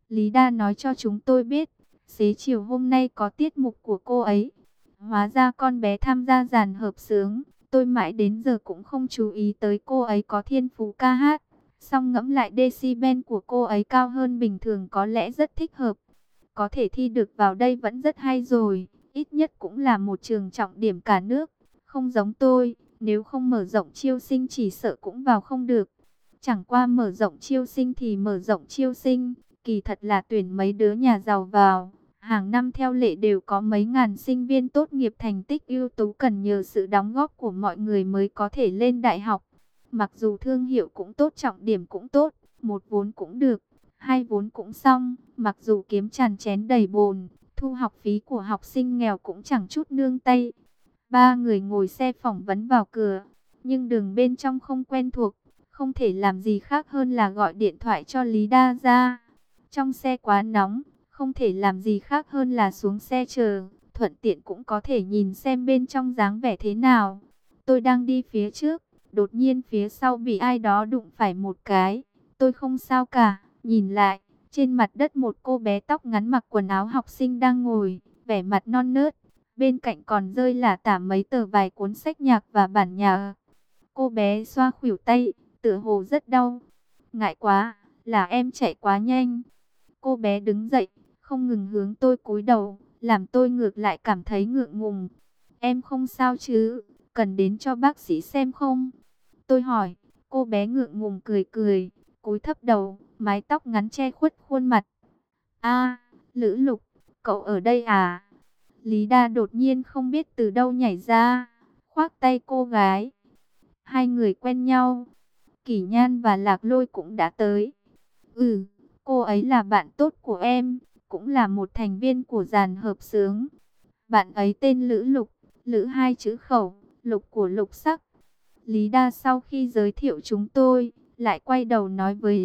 Lý Đa nói cho chúng tôi biết, xế chiều hôm nay có tiết mục của cô ấy. Hóa ra con bé tham gia dàn hợp xướng. Tôi mãi đến giờ cũng không chú ý tới cô ấy có thiên phú ca hát. Song ngẫm lại decibel của cô ấy cao hơn bình thường có lẽ rất thích hợp. Có thể thi được vào đây vẫn rất hay rồi. Ít nhất cũng là một trường trọng điểm cả nước. Không giống tôi, nếu không mở rộng chiêu sinh chỉ sợ cũng vào không được. Chẳng qua mở rộng chiêu sinh thì mở rộng chiêu sinh. Kỳ thật là tuyển mấy đứa nhà giàu vào. Hàng năm theo lệ đều có mấy ngàn sinh viên tốt nghiệp thành tích ưu tú cần nhờ sự đóng góp của mọi người mới có thể lên đại học. Mặc dù thương hiệu cũng tốt, trọng điểm cũng tốt, một vốn cũng được, hai vốn cũng xong. Mặc dù kiếm tràn chén đầy bồn, thu học phí của học sinh nghèo cũng chẳng chút nương tay. Ba người ngồi xe phỏng vấn vào cửa, nhưng đường bên trong không quen thuộc, không thể làm gì khác hơn là gọi điện thoại cho Lý Đa ra. Trong xe quá nóng, không thể làm gì khác hơn là xuống xe chờ, thuận tiện cũng có thể nhìn xem bên trong dáng vẻ thế nào. Tôi đang đi phía trước, đột nhiên phía sau bị ai đó đụng phải một cái. Tôi không sao cả, nhìn lại, trên mặt đất một cô bé tóc ngắn mặc quần áo học sinh đang ngồi, vẻ mặt non nớt. Bên cạnh còn rơi là tả mấy tờ vài cuốn sách nhạc và bản nhạc. Cô bé xoa khuỷu tay, tựa hồ rất đau. Ngại quá, là em chạy quá nhanh. Cô bé đứng dậy, không ngừng hướng tôi cúi đầu, làm tôi ngược lại cảm thấy ngượng ngùng. Em không sao chứ, cần đến cho bác sĩ xem không? Tôi hỏi, cô bé ngượng ngùng cười cười, cúi thấp đầu, mái tóc ngắn che khuất khuôn mặt. A, Lữ Lục, cậu ở đây à? Lý Đa đột nhiên không biết từ đâu nhảy ra, khoác tay cô gái. Hai người quen nhau. Kỷ Nhan và Lạc Lôi cũng đã tới. Ừ, cô ấy là bạn tốt của em, cũng là một thành viên của dàn hợp xướng. Bạn ấy tên Lữ Lục, Lữ hai chữ khẩu, Lục của lục sắc. Lý Đa sau khi giới thiệu chúng tôi, lại quay đầu nói với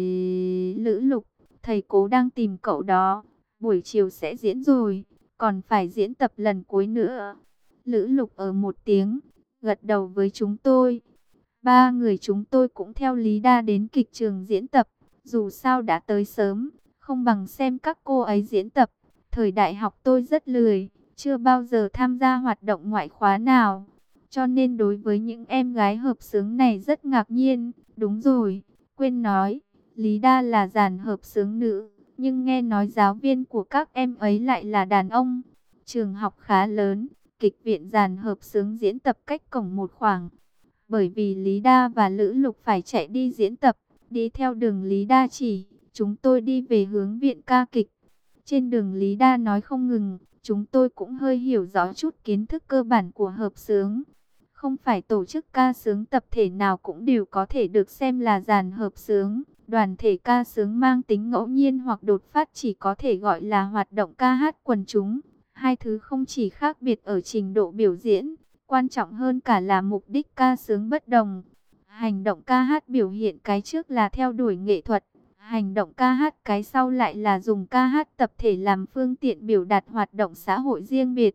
Lữ Lục, thầy cố đang tìm cậu đó, buổi chiều sẽ diễn rồi, còn phải diễn tập lần cuối nữa. Lữ Lục ở một tiếng, gật đầu với chúng tôi. Ba người chúng tôi cũng theo Lý Đa đến kịch trường diễn tập, dù sao đã tới sớm, không bằng xem các cô ấy diễn tập. Thời đại học tôi rất lười, chưa bao giờ tham gia hoạt động ngoại khóa nào. Cho nên đối với những em gái hợp xướng này rất ngạc nhiên. Đúng rồi, quên nói, Lý Đa là dàn hợp xướng nữ, nhưng nghe nói giáo viên của các em ấy lại là đàn ông. Trường học khá lớn, kịch viện dàn hợp xướng diễn tập cách cổng một khoảng. Bởi vì Lý Đa và Lữ Lục phải chạy đi diễn tập, đi theo đường Lý Đa chỉ, chúng tôi đi về hướng viện ca kịch. Trên đường Lý Đa nói không ngừng, chúng tôi cũng hơi hiểu rõ chút kiến thức cơ bản của hợp xướng. Không phải tổ chức ca xướng tập thể nào cũng đều có thể được xem là dàn hợp xướng. Đoàn thể ca xướng mang tính ngẫu nhiên hoặc đột phát chỉ có thể gọi là hoạt động ca hát quần chúng. Hai thứ không chỉ khác biệt ở trình độ biểu diễn, quan trọng hơn cả là mục đích ca xướng bất đồng. Hành động ca hát biểu hiện cái trước là theo đuổi nghệ thuật. Hành động ca hát cái sau lại là dùng ca hát tập thể làm phương tiện biểu đạt hoạt động xã hội riêng biệt.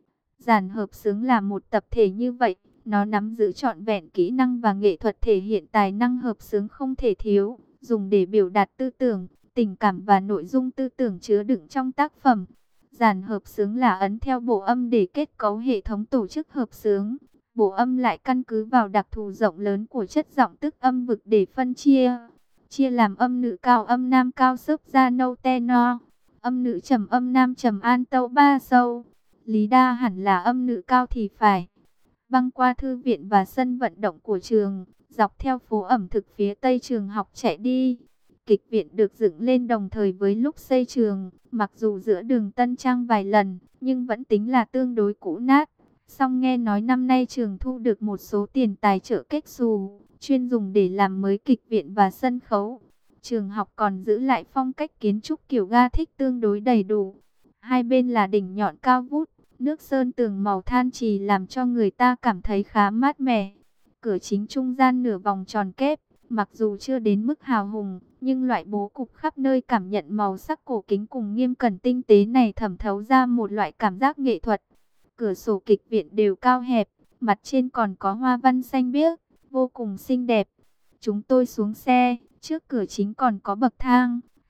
Dàn hợp xướng là một tập thể như vậy, nó nắm giữ trọn vẹn kỹ năng và nghệ thuật thể hiện tài năng hợp xướng không thể thiếu, dùng để biểu đạt tư tưởng, tình cảm và nội dung tư tưởng chứa đựng trong tác phẩm. Dàn hợp xướng là ấn theo bộ âm để kết cấu hệ thống tổ chức hợp xướng. Bộ âm lại căn cứ vào đặc thù rộng lớn của chất giọng tức âm vực để phân chia. Chia làm âm nữ cao âm nam cao soprano tenor, âm nữ trầm âm nam trầm alto basso. Lý Đa hẳn là âm nữ cao thì phải. Băng qua thư viện và sân vận động của trường, dọc theo phố ẩm thực phía tây trường học chạy đi. Kịch viện được dựng lên đồng thời với lúc xây trường, mặc dù giữa đường tân trang vài lần, nhưng vẫn tính là tương đối cũ nát. Song nghe nói năm nay trường thu được một số tiền tài trợ kết xù, chuyên dùng để làm mới kịch viện và sân khấu. Trường học còn giữ lại phong cách kiến trúc kiểu Gothic tương đối đầy đủ. Hai bên là đỉnh nhọn cao vút, nước sơn tường màu than trì làm cho người ta cảm thấy khá mát mẻ. Cửa chính trung gian nửa vòng tròn kép, mặc dù chưa đến mức hào hùng, nhưng loại bố cục khắp nơi cảm nhận màu sắc cổ kính cùng nghiêm cẩn tinh tế này thẩm thấu ra một loại cảm giác nghệ thuật. Cửa sổ kịch viện đều cao hẹp, mặt trên còn có hoa văn xanh biếc, vô cùng xinh đẹp. Chúng tôi xuống xe, trước cửa chính còn có bậc thang,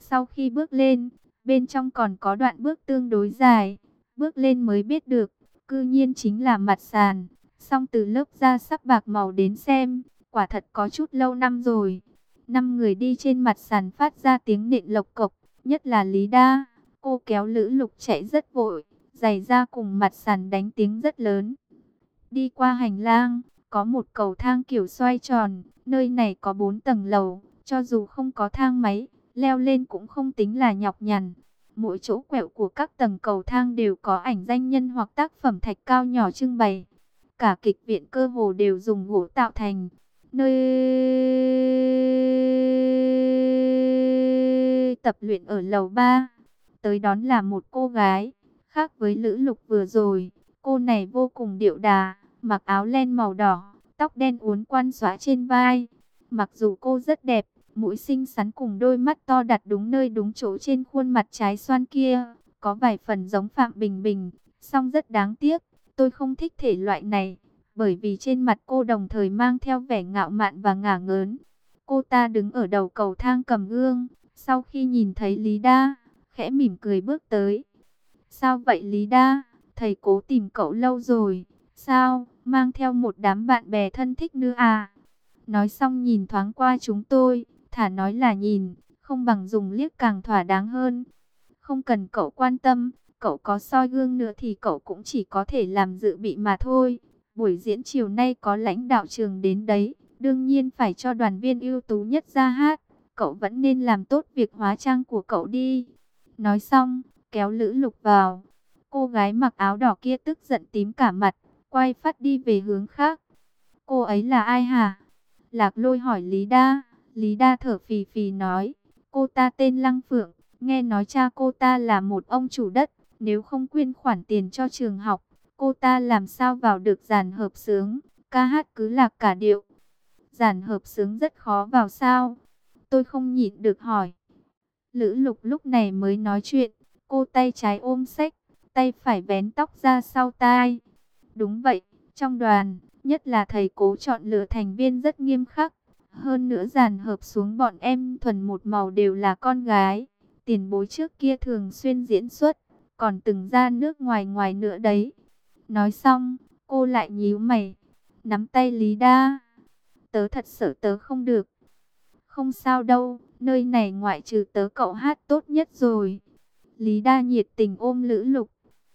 Sau khi bước lên, bên trong còn có đoạn bước tương đối dài. Bước lên mới biết được, cư nhiên chính là mặt sàn. Xong từ lớp da sắc bạc màu đến xem, quả thật có chút lâu năm rồi. 5 người đi trên mặt sàn phát ra tiếng nện lộc cộc, nhất là Lý Đa. Cô kéo Lữ Lục chạy rất vội, giày da cùng mặt sàn đánh tiếng rất lớn. Đi qua hành lang, có một cầu thang kiểu xoay tròn, nơi này có 4 tầng lầu, cho dù không có thang máy, leo lên cũng không tính là nhọc nhằn. Mỗi chỗ quẹo của các tầng cầu thang đều có ảnh danh nhân hoặc tác phẩm thạch cao nhỏ trưng bày. Cả kịch viện cơ hồ đều dùng gỗ tạo thành. Nơi tập luyện ở lầu 3. Tới đón là một cô gái, khác với Lữ Lục vừa rồi, cô này vô cùng điệu đà, mặc áo len màu đỏ, tóc đen uốn quăn xõa trên vai. Mặc dù cô rất đẹp, mũi xinh xắn cùng đôi mắt to đặt đúng nơi đúng chỗ trên khuôn mặt trái xoan kia, có vài phần giống Phạm Bình Bình, song rất đáng tiếc, tôi không thích thể loại này, bởi vì trên mặt cô đồng thời mang theo vẻ ngạo mạn và ngả ngớn. Cô ta đứng ở đầu cầu thang cầm gương, sau khi nhìn thấy Lý Đa, khẽ mỉm cười bước tới. Sao vậy Lý Đa, thầy cố tìm cậu lâu rồi, sao, mang theo một đám bạn bè thân thích nữa à? Nói xong nhìn thoáng qua chúng tôi, thà nói là nhìn, không bằng dùng liếc càng thỏa đáng hơn. Không cần cậu quan tâm, cậu có soi gương nữa thì cậu cũng chỉ có thể làm dự bị mà thôi. Buổi diễn chiều nay có lãnh đạo trường đến đấy, đương nhiên phải cho đoàn viên ưu tú nhất ra hát. Cậu vẫn nên làm tốt việc hóa trang của cậu đi. Nói xong, kéo Lữ Lục vào. Cô gái mặc áo đỏ kia tức giận tím cả mặt, quay phát đi về hướng khác. Cô ấy là ai hả? Lạc Lôi hỏi Lý Đa. Lý Đa thở phì phì nói, cô ta tên Lăng Phượng, nghe nói cha cô ta là một ông chủ đất, nếu không quyên khoản tiền cho trường học, cô ta làm sao vào được dàn hợp xướng, ca hát cứ lạc cả điệu. Dàn hợp xướng rất khó vào sao? Tôi không nhịn được hỏi. Lữ Lục lúc này mới nói chuyện, cô tay trái ôm sách, tay phải vén tóc ra sau tai. Đúng vậy, trong đoàn, nhất là thầy cố chọn lựa thành viên rất nghiêm khắc. Hơn nữa dàn hợp xuống bọn em thuần một màu đều là con gái. Tiền bối trước kia thường xuyên diễn xuất, còn từng ra nước ngoài ngoài nữa đấy. Nói xong, cô lại nhíu mày, nắm tay Lý Đa. Tớ thật sợ tớ không được. Không sao đâu, nơi này ngoại trừ tớ cậu hát tốt nhất rồi. Lý Đa nhiệt tình ôm Lữ Lục.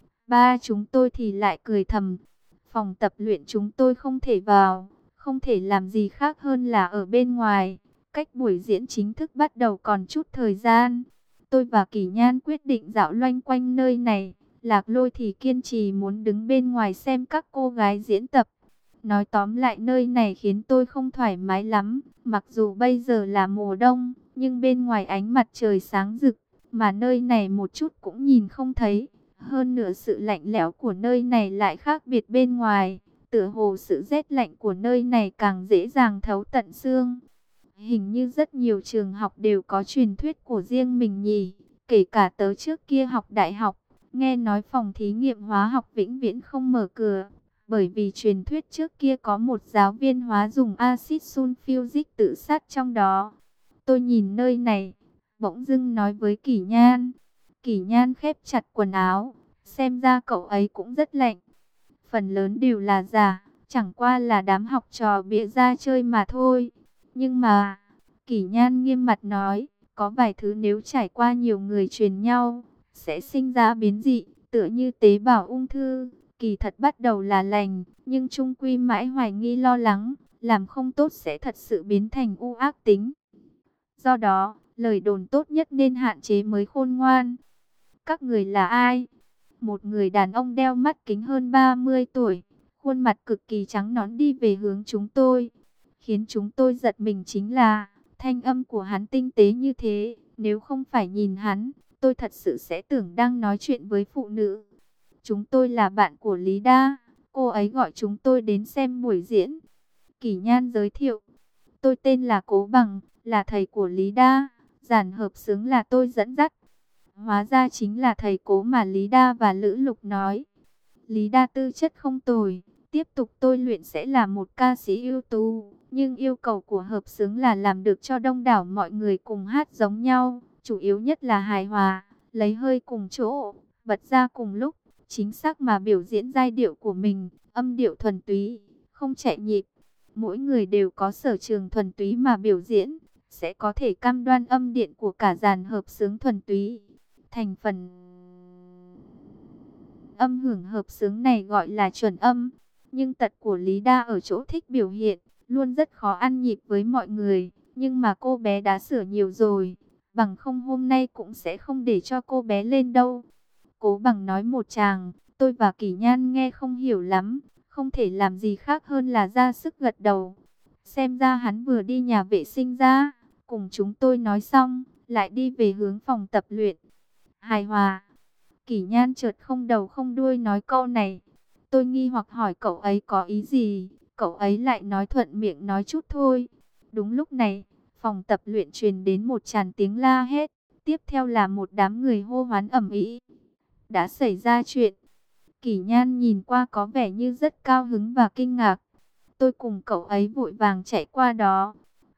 Ba chúng tôi thì lại cười thầm. Phòng tập luyện chúng tôi không thể vào, không thể làm gì khác hơn là ở bên ngoài. Cách buổi diễn chính thức bắt đầu còn chút thời gian. Tôi và Kỷ Nhan quyết định dạo loanh quanh nơi này. Lạc Lôi thì kiên trì muốn đứng bên ngoài xem các cô gái diễn tập. Nói tóm lại nơi này khiến tôi không thoải mái lắm. Mặc dù bây giờ là mùa đông, nhưng bên ngoài ánh mặt trời sáng rực, mà nơi này một chút cũng nhìn không thấy. Hơn nữa sự lạnh lẽo của nơi này lại khác biệt bên ngoài. Tựa hồ sự rét lạnh của nơi này càng dễ dàng thấu tận xương. Hình như rất nhiều trường học đều có truyền thuyết của riêng mình nhỉ. Kể cả tớ trước kia học đại học, nghe nói phòng thí nghiệm hóa học vĩnh viễn không mở cửa. Bởi vì truyền thuyết trước kia có một giáo viên hóa dùng axit sulfuric tự sát trong đó. Tôi nhìn nơi này, bỗng dưng nói với Kỷ Nhan. Kỷ Nhan khép chặt quần áo, xem ra cậu ấy cũng rất lạnh. Phần lớn đều là giả, chẳng qua là đám học trò bịa ra chơi mà thôi. Nhưng mà, Kỷ Nhan nghiêm mặt nói, có vài thứ nếu trải qua nhiều người truyền nhau, sẽ sinh ra biến dị, tựa như tế bào ung thư. Kỳ thật bắt đầu là lành, nhưng chung quy mãi hoài nghi lo lắng, làm không tốt sẽ thật sự biến thành u ác tính. Do đó, lời đồn tốt nhất nên hạn chế mới khôn ngoan. Các người là ai? Một người đàn ông đeo mắt kính hơn 30 tuổi, khuôn mặt cực kỳ trắng nõn đi về hướng chúng tôi. Khiến chúng tôi giật mình chính là, thanh âm của hắn tinh tế như thế, nếu không phải nhìn hắn, tôi thật sự sẽ tưởng đang nói chuyện với phụ nữ. Chúng tôi là bạn của Lý Đa, cô ấy gọi chúng tôi đến xem buổi diễn. Kỷ Nhan giới thiệu, tôi tên là Cố Bằng, là thầy của Lý Đa, dàn hợp xướng là tôi dẫn dắt. Hóa ra chính là thầy Cố mà Lý Đa và Lữ Lục nói. Lý Đa tư chất không tồi, tiếp tục tôi luyện sẽ là một ca sĩ ưu tú. Nhưng yêu cầu của hợp xướng là làm được cho đông đảo mọi người cùng hát giống nhau. chủ yếu nhất là hài hòa, lấy hơi cùng chỗ, bật ra cùng lúc, chính xác mà biểu diễn giai điệu của mình, âm điệu thuần túy, không chạy nhịp. Mỗi người đều có sở trường thuần túy mà biểu diễn, sẽ có thể cam đoan âm điện của cả dàn hợp xướng thuần túy. Thành phần âm hưởng hợp xướng này gọi là chuẩn âm, nhưng tật của Lý Đa ở chỗ thích biểu hiện, luôn rất khó ăn nhịp với mọi người, nhưng mà cô bé đã sửa nhiều rồi, bằng không hôm nay cũng sẽ không để cho cô bé lên đâu. Cố Bằng nói một tràng, tôi và Kỷ Nhan nghe không hiểu lắm, không thể làm gì khác hơn là ra sức gật đầu. Xem ra hắn vừa đi nhà vệ sinh ra, cùng chúng tôi nói xong, lại đi về hướng phòng tập luyện. Hài hòa. Kỷ Nhan chợt không đầu không đuôi nói câu này. Tôi nghi hoặc hỏi cậu ấy có ý gì, cậu ấy lại nói thuận miệng nói chút thôi. Đúng lúc này, phòng tập luyện truyền đến một tràng tiếng la hét, tiếp theo là một đám người hô hoán ầm ĩ. Đã xảy ra chuyện. Kỷ Nhan nhìn qua có vẻ như rất cao hứng và kinh ngạc. Tôi cùng cậu ấy vội vàng chạy qua đó.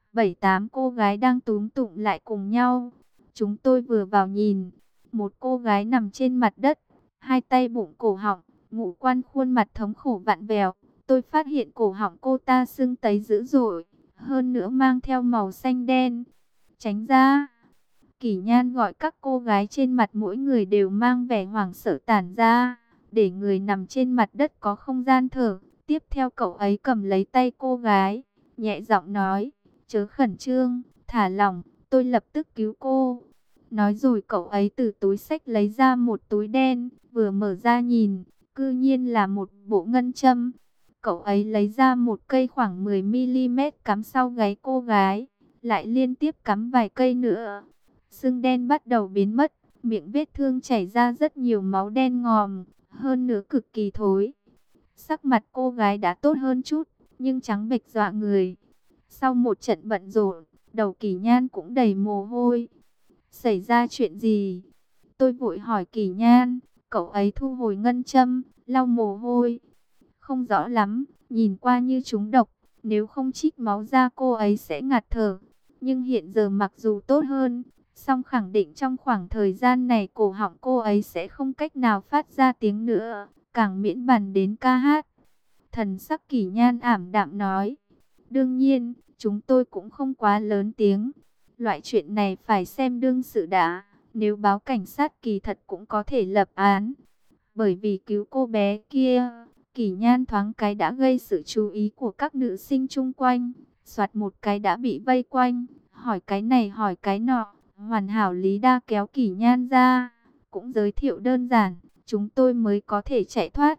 7-8 cô gái đang túm tụm lại cùng nhau. Chúng tôi vừa vào nhìn, một cô gái nằm trên mặt đất, hai tay bụng cổ họng, ngũ quan khuôn mặt thống khổ vặn vẹo. Tôi phát hiện cổ họng cô ta sưng tấy dữ dội, hơn nữa mang theo màu xanh đen. Tránh ra. Kỷ Nhan gọi các cô gái trên mặt mỗi người đều mang vẻ hoảng sợ tản ra, để người nằm trên mặt đất có không gian thở. Tiếp theo cậu ấy cầm lấy tay cô gái, nhẹ giọng nói, chớ khẩn trương, thả lỏng, tôi lập tức cứu cô. Nói rồi cậu ấy từ túi xách lấy ra một túi đen, vừa mở ra nhìn, cư nhiên là một bộ ngân châm. Cậu ấy lấy ra một cây khoảng 10 mm cắm sau gáy cô gái, lại liên tiếp cắm vài cây nữa. Sưng đen bắt đầu biến mất, miệng vết thương chảy ra rất nhiều máu đen ngòm, hơn nữa cực kỳ thối. Sắc mặt cô gái đã tốt hơn chút, nhưng trắng bệch dọa người. Sau một trận bận rộn, đầu Kỷ Nhan cũng đầy mồ hôi. Xảy ra chuyện gì? Tôi vội hỏi Kỷ Nhan, cậu ấy thu hồi ngân châm, lau mồ hôi. Không rõ lắm, nhìn qua như trúng độc, nếu không trích máu ra cô ấy sẽ ngạt thở. Nhưng hiện giờ mặc dù tốt hơn, song khẳng định trong khoảng thời gian này cổ họng cô ấy sẽ không cách nào phát ra tiếng nữa, càng miễn bàn đến ca hát. Thần sắc Kỷ Nhan ảm đạm nói, đương nhiên, chúng tôi cũng không quá lớn tiếng. Loại chuyện này phải xem đương sự đã, nếu báo cảnh sát kỳ thật cũng có thể lập án. Bởi vì cứu cô bé kia, Kỷ Nhan thoáng cái đã gây sự chú ý của các nữ sinh chung quanh. Soạt một cái đã bị vây quanh, hỏi cái này hỏi cái nọ. Hoàn hảo Lý Đa kéo Kỷ Nhan ra, cũng giới thiệu đơn giản, chúng tôi mới có thể chạy thoát.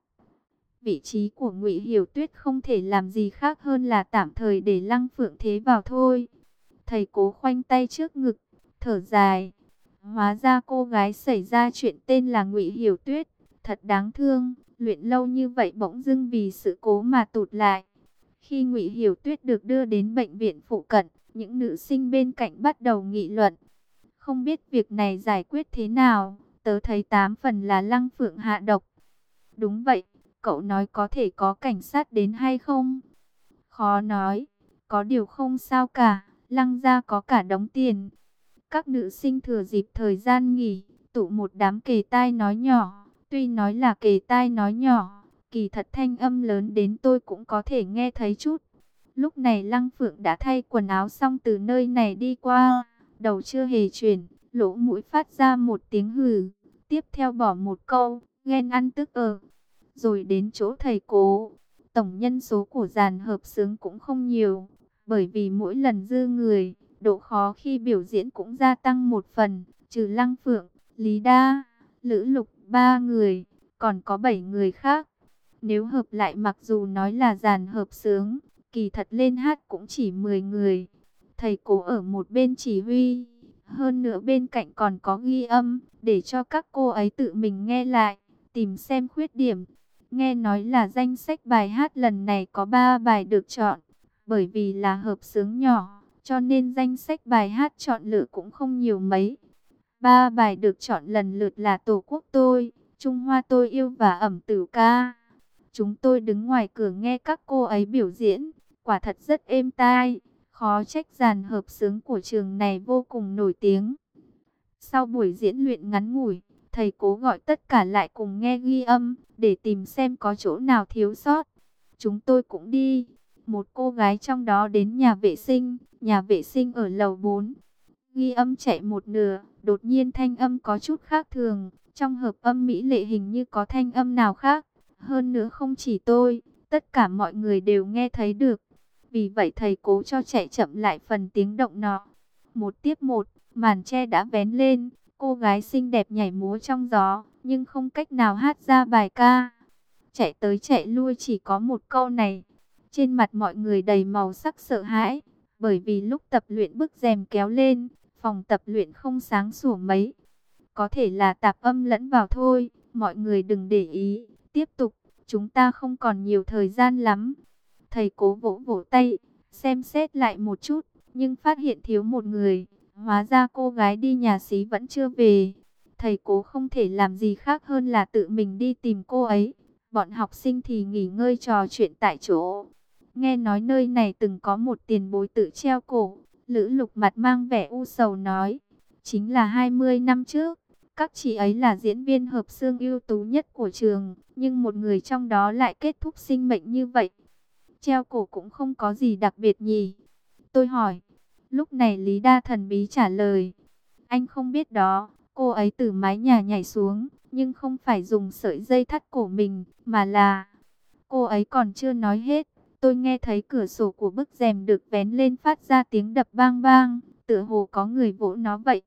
Vị trí của Ngụy Hiểu Tuyết không thể làm gì khác hơn là tạm thời để Lăng Phượng Thế vào thôi. Thầy Cố khoanh tay trước ngực, thở dài. Hóa ra cô gái xảy ra chuyện tên là Ngụy Hiểu Tuyết, thật đáng thương, luyện lâu như vậy bỗng dưng vì sự cố mà tụt lại. Khi Ngụy Hiểu Tuyết được đưa đến bệnh viện phụ cận, những nữ sinh bên cạnh bắt đầu nghị luận. Không biết việc này giải quyết thế nào, tớ thấy 8 phần là Lăng Phượng hạ độc. Đúng vậy, cậu nói có thể có cảnh sát đến hay không? Khó nói, có điều không sao cả, Lăng gia có cả đống tiền. Các nữ sinh thừa dịp thời gian nghỉ, tụ một đám kề tai nói nhỏ. Tuy nói là kề tai nói nhỏ, kỳ thật thanh âm lớn đến tôi cũng có thể nghe thấy chút. Lúc này Lăng Phượng đã thay quần áo xong từ nơi này đi qua, đầu chưa hề chuyển, lỗ mũi phát ra một tiếng hừ. Tiếp theo bỏ một câu, ghen ăn tức ở. Rồi đến chỗ thầy Cố. Tổng nhân số của dàn hợp xướng cũng không nhiều, bởi vì mỗi lần dư người, độ khó khi biểu diễn cũng gia tăng một phần. Trừ Lăng Phượng, Lý Đa, Lữ Lục 3 người, còn có 7 người khác. Nếu hợp lại mặc dù nói là dàn hợp xướng, kỳ thật lên hát cũng chỉ 10 người. Thầy Cố ở một bên chỉ huy, hơn nữa bên cạnh còn có ghi âm, để cho các cô ấy tự mình nghe lại, tìm xem khuyết điểm. Nghe nói là danh sách bài hát lần này có 3 bài được chọn, bởi vì là hợp xướng nhỏ, cho nên danh sách bài hát chọn lựa cũng không nhiều mấy. 3 bài được chọn lần lượt là Tổ quốc tôi, Trung Hoa tôi yêu và Ẩm Tử ca. Chúng tôi đứng ngoài cửa nghe các cô ấy biểu diễn, quả thật rất êm tai, khó trách dàn hợp xướng của trường này vô cùng nổi tiếng. Sau buổi diễn luyện ngắn ngủi, thầy cố gọi tất cả lại cùng nghe ghi âm, để tìm xem có chỗ nào thiếu sót. Chúng tôi cũng đi. Một cô gái trong đó đến nhà vệ sinh ở lầu 4. Ghi âm chạy một nửa, đột nhiên thanh âm có chút khác thường. Trong hợp âm mỹ lệ hình như có thanh âm nào khác. Hơn nữa không chỉ tôi, tất cả mọi người đều nghe thấy được. Vì vậy thầy cố cho chạy chậm lại phần tiếng động nọ. Một tiếp một, màn che đã vén lên. Cô gái xinh đẹp nhảy múa trong gió, nhưng không cách nào hát ra bài ca. Chạy tới chạy lui chỉ có một câu này. Trên mặt mọi người đầy màu sắc sợ hãi, bởi vì lúc tập luyện bức rèm kéo lên, phòng tập luyện không sáng sủa mấy. Có thể là tạp âm lẫn vào thôi, mọi người đừng để ý, tiếp tục, chúng ta không còn nhiều thời gian lắm. Thầy cố vỗ vỗ tay, xem xét lại một chút, nhưng phát hiện thiếu một người. Hóa ra cô gái đi nhà xí vẫn chưa về. Thầy cố không thể làm gì khác hơn là tự mình đi tìm cô ấy. Bọn học sinh thì nghỉ ngơi trò chuyện tại chỗ. Nghe nói nơi này từng có một tiền bối tự treo cổ. Lữ Lục mặt mang vẻ u sầu nói. Chính là 20 năm trước. Các chị ấy là diễn viên hợp xương ưu tú nhất của trường. Nhưng một người trong đó lại kết thúc sinh mệnh như vậy. Treo cổ cũng không có gì đặc biệt nhỉ? Tôi hỏi. Lúc này Lý Đa thần bí trả lời. Anh không biết đó, cô ấy từ mái nhà nhảy xuống, nhưng không phải dùng sợi dây thắt cổ mình, mà là... Cô ấy còn chưa nói hết, tôi nghe thấy cửa sổ của bức rèm được vén lên phát ra tiếng đập bang bang, tựa hồ có người vỗ nó vậy.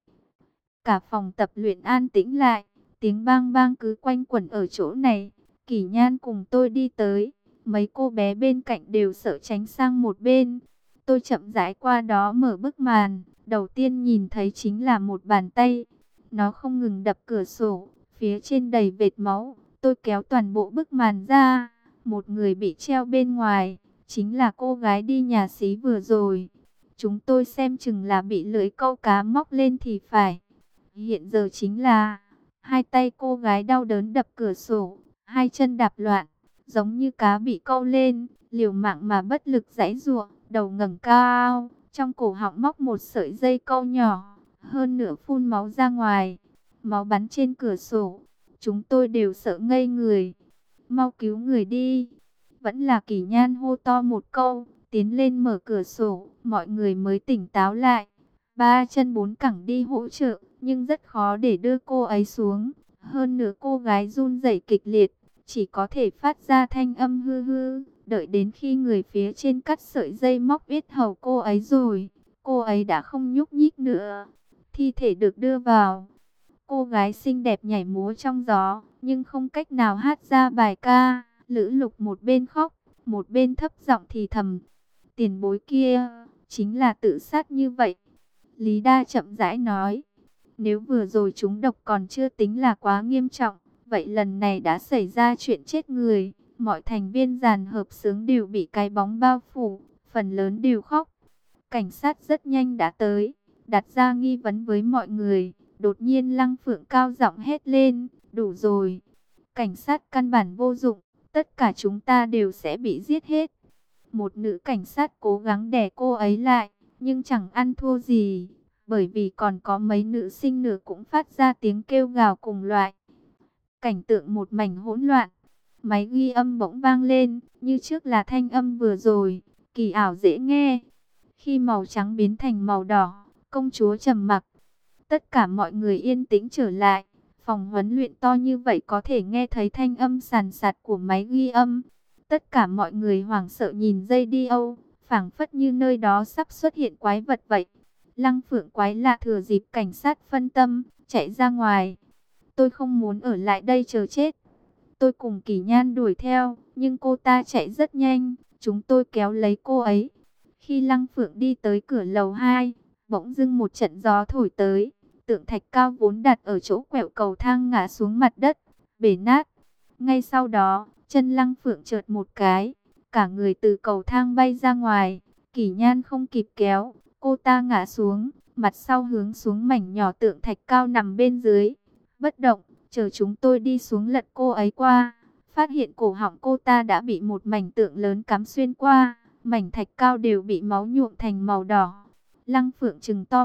Cả phòng tập luyện an tĩnh lại, tiếng bang bang cứ quanh quẩn ở chỗ này. Kỷ Nhan cùng tôi đi tới, mấy cô bé bên cạnh đều sợ tránh sang một bên. Tôi chậm rãi qua đó mở bức màn, đầu tiên nhìn thấy chính là một bàn tay. Nó không ngừng đập cửa sổ, phía trên đầy vệt máu. Tôi kéo toàn bộ bức màn ra, một người bị treo bên ngoài, chính là cô gái đi nhà xí vừa rồi. Chúng tôi xem chừng là bị lưỡi câu cá móc lên thì phải. Hiện giờ chính là hai tay cô gái đau đớn đập cửa sổ, hai chân đạp loạn, giống như cá bị câu lên, liều mạng mà bất lực giãy giụa, đầu ngẩng cao, trong cổ họng móc một sợi dây câu nhỏ, hơn nửa phun máu ra ngoài, máu bắn trên cửa sổ. Chúng tôi đều sợ ngây người. Mau cứu người đi. Vẫn là Kỷ Nhan hô to một câu, tiến lên mở cửa sổ, mọi người mới tỉnh táo lại. Ba chân bốn cẳng đi hỗ trợ, nhưng rất khó để đưa cô ấy xuống. Hơn nữa cô gái run rẩy kịch liệt, chỉ có thể phát ra thanh âm hư hư. Đợi đến khi người phía trên cắt sợi dây móc yết hầu cô ấy rồi, cô ấy đã không nhúc nhích nữa. Thi thể được đưa vào. Cô gái xinh đẹp nhảy múa trong gió, nhưng không cách nào hát ra bài ca. Lữ Lục một bên khóc, một bên thấp giọng thì thầm. Tiền bối kia, chính là tự sát như vậy. Lý Đa chậm rãi nói. Nếu vừa rồi chúng độc còn chưa tính là quá nghiêm trọng, vậy lần này đã xảy ra chuyện chết người. Mọi thành viên dàn hợp xướng đều bị cái bóng bao phủ, phần lớn đều khóc. Cảnh sát rất nhanh đã tới, đặt ra nghi vấn với mọi người. Đột nhiên Lăng Phượng cao giọng hét lên, đủ rồi. Cảnh sát căn bản vô dụng, tất cả chúng ta đều sẽ bị giết hết. Một nữ cảnh sát cố gắng đè cô ấy lại, nhưng chẳng ăn thua gì, bởi vì còn có mấy nữ sinh nữa cũng phát ra tiếng kêu gào cùng loại. Cảnh tượng một mảnh hỗn loạn, máy ghi âm bỗng vang lên, như trước là thanh âm vừa rồi, kỳ ảo dễ nghe. Khi màu trắng biến thành màu đỏ, công chúa trầm mặc. Tất cả mọi người yên tĩnh trở lại. Phòng huấn luyện to như vậy có thể nghe thấy thanh âm sàn sạt của máy ghi âm. Tất cả mọi người hoảng sợ nhìn radio, phảng phất như nơi đó sắp xuất hiện quái vật vậy. Lăng Phượng quái lạ thừa dịp cảnh sát phân tâm, chạy ra ngoài. Tôi không muốn ở lại đây chờ chết. Tôi cùng Kỷ Nhan đuổi theo, nhưng cô ta chạy rất nhanh, chúng tôi kéo lấy cô ấy. Khi Lăng Phượng đi tới cửa lầu 2, bỗng dưng một trận gió thổi tới. Tượng thạch cao vốn đặt ở chỗ quẹo cầu thang ngã xuống mặt đất, bể nát. Ngay sau đó, chân Lăng Phượng chợt một cái, cả người từ cầu thang bay ra ngoài. Kỷ Nhan không kịp kéo, cô ta ngã xuống, mặt sau hướng xuống mảnh nhỏ tượng thạch cao nằm bên dưới. Bất động, chờ chúng tôi đi xuống lật cô ấy qua, phát hiện cổ họng cô ta đã bị một mảnh tượng lớn cắm xuyên qua, mảnh thạch cao đều bị máu nhuộm thành màu đỏ. Lăng Phượng trừng to mắt,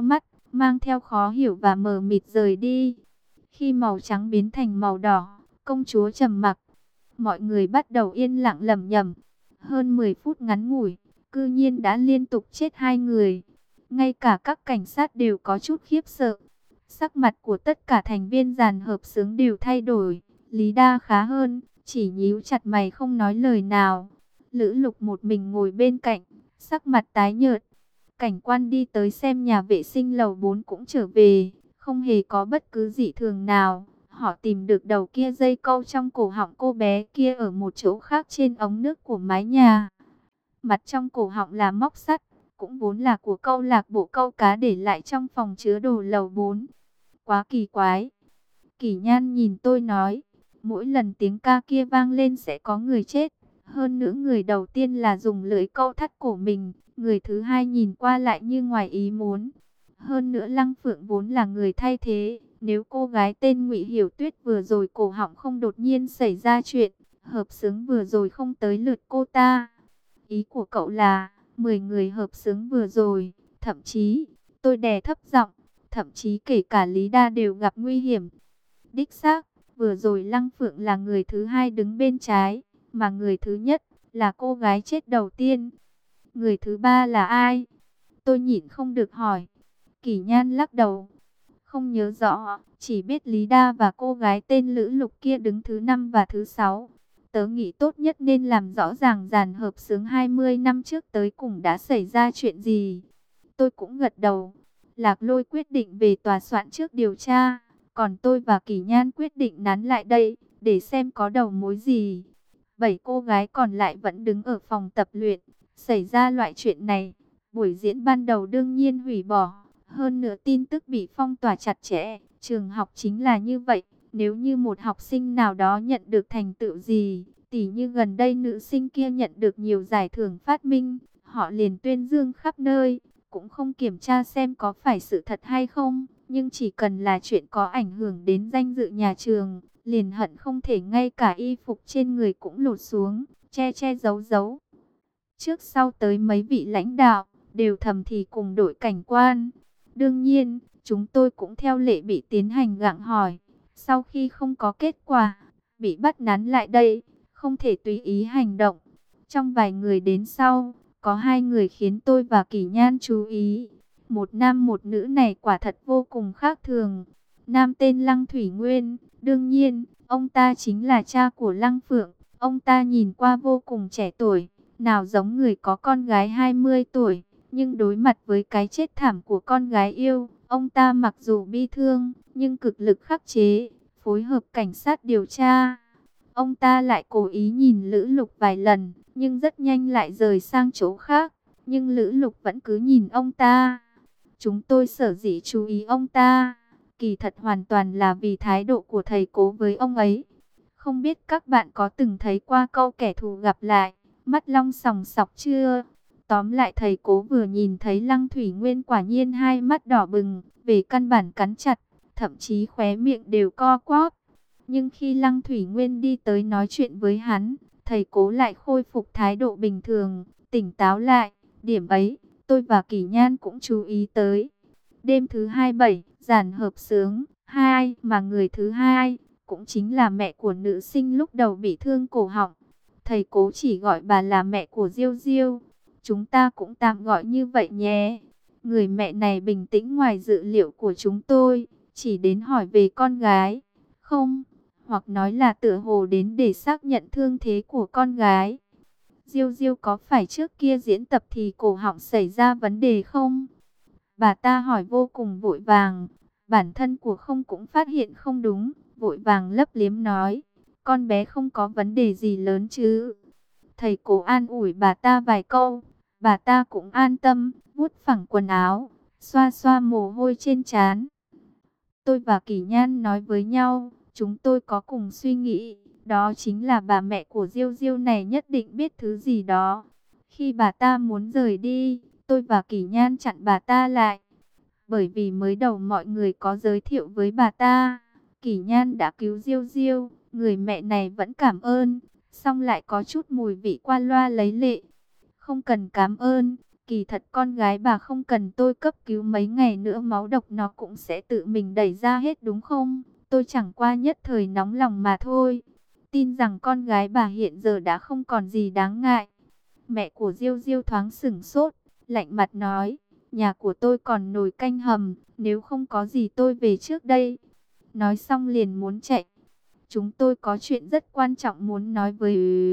mang theo khó hiểu và mờ mịt rời đi. Khi màu trắng biến thành màu đỏ, công chúa trầm mặc. Mọi người bắt đầu yên lặng lẩm nhẩm. Hơn 10 phút ngắn ngủi, cư nhiên đã liên tục chết 2 người. Ngay cả các cảnh sát đều có chút khiếp sợ. Sắc mặt của tất cả thành viên dàn hợp xướng đều thay đổi. Lý Đa khá hơn, chỉ nhíu chặt mày không nói lời nào. Lữ Lục một mình ngồi bên cạnh, sắc mặt tái nhợt. Cảnh quan đi tới xem nhà vệ sinh lầu 4 cũng trở về, không hề có bất cứ dị thường nào. Họ tìm được đầu kia dây câu trong cổ họng cô bé kia ở một chỗ khác trên ống nước của mái nhà. Mặt trong cổ họng là móc sắt, cũng vốn là của câu lạc bộ câu cá để lại trong phòng chứa đồ lầu 4. Quá kỳ quái. Kỷ Nhan nhìn tôi nói, mỗi lần tiếng ca kia vang lên sẽ có người chết. Hơn nữa người đầu tiên là dùng lưỡi câu thắt cổ mình, người thứ hai nhìn qua lại như ngoài ý muốn. Hơn nữa Lăng Phượng vốn là người thay thế, nếu cô gái tên Ngụy Hiểu Tuyết vừa rồi cổ họng không đột nhiên xảy ra chuyện, hợp xướng vừa rồi không tới lượt cô ta. Ý của cậu là 10 người hợp xướng vừa rồi, thậm chí, tôi đè thấp giọng, thậm chí kể cả Lý Đa đều gặp nguy hiểm. Đích xác, vừa rồi Lăng Phượng là người thứ hai đứng bên trái, mà người thứ nhất là cô gái chết đầu tiên. Người thứ ba là ai? Tôi nhịn không được hỏi. Kỷ Nhan lắc đầu. Không nhớ rõ, chỉ biết Lý Đa và cô gái tên Lữ Lục kia đứng thứ 5 và thứ 6. Tớ nghĩ tốt nhất nên làm rõ ràng dàn hợp xướng 20 năm trước tới cùng đã xảy ra chuyện gì. Tôi cũng gật đầu. Lạc Lôi quyết định về tòa soạn trước điều tra. Còn tôi và Kỷ Nhan quyết định nán lại đây, để xem có đầu mối gì. 7 cô gái còn lại vẫn đứng ở phòng tập luyện. Xảy ra loại chuyện này, buổi diễn ban đầu đương nhiên hủy bỏ. Hơn nữa tin tức bị phong tỏa chặt chẽ. Trường học chính là như vậy. Nếu như một học sinh nào đó nhận được thành tựu gì, tỉ như gần đây nữ sinh kia nhận được nhiều giải thưởng phát minh, họ liền tuyên dương khắp nơi, cũng không kiểm tra xem có phải sự thật hay không. Nhưng chỉ cần là chuyện có ảnh hưởng đến danh dự nhà trường, liền hận không thể ngay cả y phục trên người cũng lột xuống, che che giấu giấu. Trước sau tới mấy vị lãnh đạo, đều thầm thì cùng đội cảnh quan. Đương nhiên, chúng tôi cũng theo lệ bị tiến hành gặng hỏi. Sau khi không có kết quả, bị bắt nán lại đây, không thể tùy ý hành động. Trong vài người đến sau, có 2 người khiến tôi và Kỷ Nhan chú ý. Một nam một nữ này quả thật vô cùng khác thường. Nam tên Lăng Thủy Nguyên, đương nhiên, ông ta chính là cha của Lăng Phượng. Ông ta nhìn qua vô cùng trẻ tuổi, nào giống người có con gái 20 tuổi. Nhưng đối mặt với cái chết thảm của con gái yêu, ông ta mặc dù bi thương, nhưng cực lực khắc chế, phối hợp cảnh sát điều tra. Ông ta lại cố ý nhìn Lữ Lục vài lần, nhưng rất nhanh lại rời sang chỗ khác. Nhưng Lữ Lục vẫn cứ nhìn ông ta. Chúng tôi sở dĩ chú ý ông ta, kỳ thật hoàn toàn là vì thái độ của thầy cố với ông ấy. Không biết các bạn có từng thấy qua câu kẻ thù gặp lại, mắt long sòng sọc chưa? Tóm lại thầy cố vừa nhìn thấy Lăng Thủy Nguyên quả nhiên hai mắt đỏ bừng, về căn bản cắn chặt, thậm chí khóe miệng đều co quắp. Nhưng khi Lăng Thủy Nguyên đi tới nói chuyện với hắn, thầy cố lại khôi phục thái độ bình thường, tỉnh táo lại. Điểm ấy, tôi và Kỷ Nhan cũng chú ý tới. Đêm thứ 27, dàn hợp xướng 2 mà người thứ hai cũng chính là mẹ của nữ sinh lúc đầu bị thương cổ họng. Thầy cố chỉ gọi bà là mẹ của Diêu Diêu. Chúng ta cũng tạm gọi như vậy nhé. Người mẹ này bình tĩnh ngoài dự liệu của chúng tôi, chỉ đến hỏi về con gái. Không, hoặc nói là tựa hồ đến để xác nhận thương thế của con gái. Diêu Diêu có phải trước kia diễn tập thì cổ họng xảy ra vấn đề không? Bà ta hỏi vô cùng vội vàng. Bản thân của không cũng phát hiện không đúng, vội vàng lấp liếm nói. Con bé không có vấn đề gì lớn chứ. Thầy cố an ủi bà ta vài câu. Bà ta cũng an tâm, vuốt phẳng quần áo, xoa xoa mồ hôi trên trán. Tôi và Kỷ Nhan nói với nhau, chúng tôi có cùng suy nghĩ. Đó chính là bà mẹ của Diêu Diêu này nhất định biết thứ gì đó. Khi bà ta muốn rời đi, tôi và Kỷ Nhan chặn bà ta lại. Bởi vì mới đầu mọi người có giới thiệu với bà ta, Kỷ Nhan đã cứu Diêu Diêu, người mẹ này vẫn cảm ơn, xong lại có chút mùi vị qua loa lấy lệ. Không cần cảm ơn, Kỳ thật con gái bà không cần tôi cấp cứu mấy ngày nữa máu độc nó cũng sẽ tự mình đẩy ra hết đúng không? Tôi chẳng qua nhất thời nóng lòng mà thôi. Tin rằng con gái bà hiện giờ đã không còn gì đáng ngại. Mẹ của Diêu Diêu thoáng sửng sốt, lạnh mặt nói, nhà của tôi còn nồi canh hầm, nếu không có gì tôi về trước đây. Nói xong liền muốn chạy. Chúng tôi có chuyện rất quan trọng muốn nói với